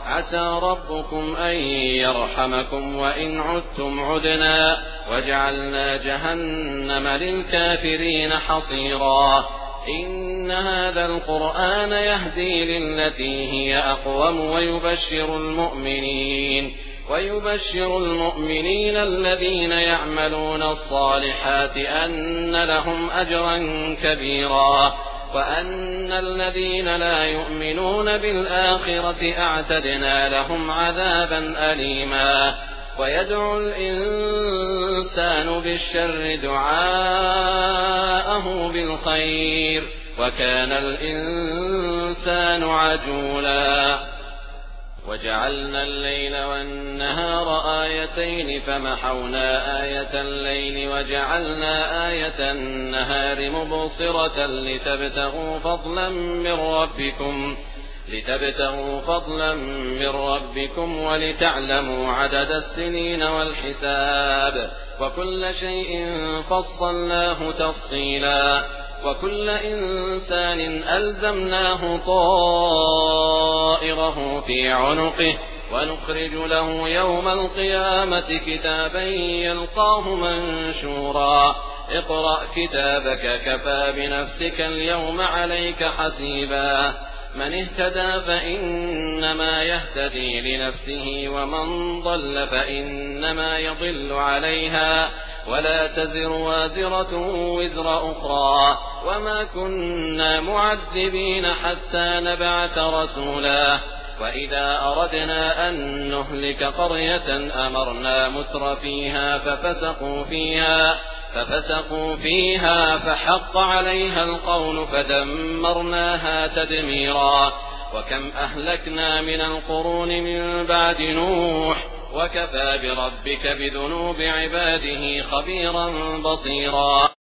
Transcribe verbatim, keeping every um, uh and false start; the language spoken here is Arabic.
عسى ربكم أن يرحمكم وإن عدتم عدنا وجعلنا جهنم للكافرين حصيرا إن هذا القرآن يهدي للتي هي أقوم ويبشر المؤمنين ويبشر المؤمنين الذين يعملون الصالحات أن لهم أجرا كبيرا وأن الذين لا يؤمنون بالآخرة أعتدنا لهم عذابا أليما ويدعو الإنسان بالشر دعاءه بالخير وكان الإنسان عجولا وجعلنا الليل والنهار آيتين فمحونا آية الليل وجعلنا آية النهار مبصرة لتبتغوا فضلا من ربكم لتبتغوا فضلا من ربكم ولتعلموا عدد السنين والحساب وكل شيء فصلناه تفصيلا وكل إنسان ألزمناه طائره في عنقه ونخرج له يوم القيامة كتابا يلقاه منشورا اقرأ كتابك كفى بنفسك اليوم عليك حسيبا من اهتدى فإنما يهتدي لنفسه ومن ضل فإنما يضل عليها ولا تزر وازرة وزر أخرى وما كنا معذبين حتى نبعث رسولا وإذا أردنا أن نهلك قرية أمرنا متر فيها ففسقوا فيها ففسقوا فيها فحق عليها القول فدمرناها تدميرا وكم أهلكنا من القرون من بعد نوح وكفى بربك بذنوب عباده خبيرا بصيرا